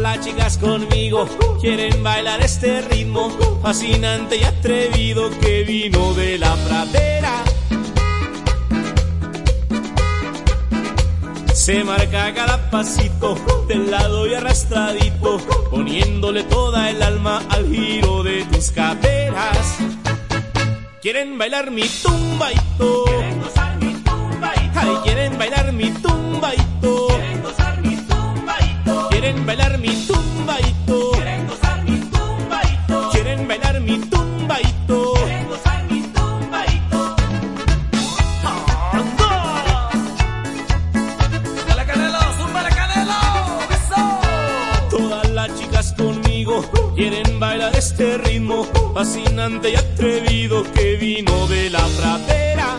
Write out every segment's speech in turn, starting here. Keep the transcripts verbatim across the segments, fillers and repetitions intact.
las chicas conmigo quieren bailar este ritmo fascinante y atrevido que vino de la pradera. Se marca cada pasito del lado y arrastradito, poniéndole toda el alma al giro de tus caderas. Quieren bailar mi tumbaito, Quieren gozar mi tumbaito. ay, quieren bailar mi tumbaito, Quieren gozar mi tumbaito. quieren bailar mi tumbaito, Quieren gozar mi tumbaito. quieren bailar mi tumbaito. Quieren gozar mi tumbaito. Dale Canelo, zúmbale Canelo, eso. Todas las chicas conmigo quieren bailar este ritmo fascinante y atrevido que vino de la pradera.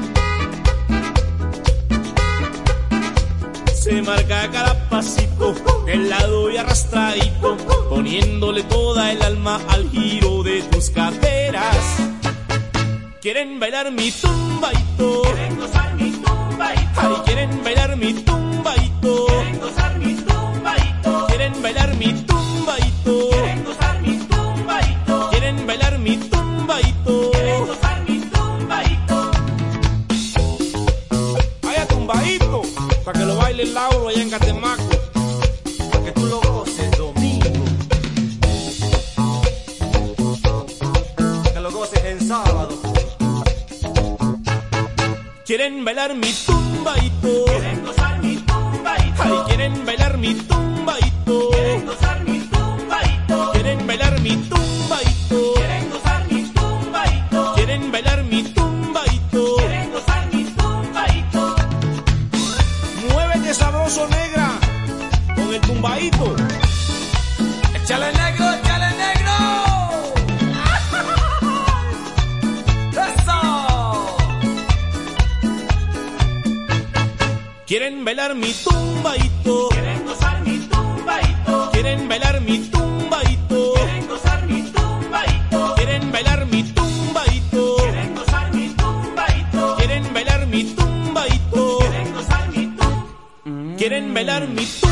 Se marca cada pasito del lado y arrastradito, poniéndole toda el alma al giro de tus caderas. Quieren bailar mi tumbaito, Quieren gozar mi tumbaito. ay, quieren bailar mi tumbaito, Quieren gozar mi tumbaito. quieren bailar mi tumbaito, Quieren gozar mi tumbaito. quieren bailar mi tumbaito. Quieren gozar mi tumbaito. Vaya tumbadito, para que lo baile Lauro allá en Catemaco, para que tú lo goces domingo, para que lo goces en sábado. Quieren bailar mi tumbaito, Quieren gozar mi tumbaito. ay, quieren bailar mi tumbaito, Quieren gozar mi tumbaito. quieren bailar mi tumbaito, Quieren gozar mi tumbaito. quieren bailar mi tumbaito. Quieren gozar mi tumbaito. Muévete sabroso, negra, con el tumbaito. Échale negro, échale negro. Eso. Quieren bailar mi tumbaito, Quieren gozar mi tumbaito. quieren bailar mi tumbaito, Quieren gozar mi tumbaito. quieren bailar mi tumbaito, Quieren gozar mi tumbaito. quieren bailar mi tumbaito, Quieren gozar mi tumbaito. quieren bailar mi tumbaito.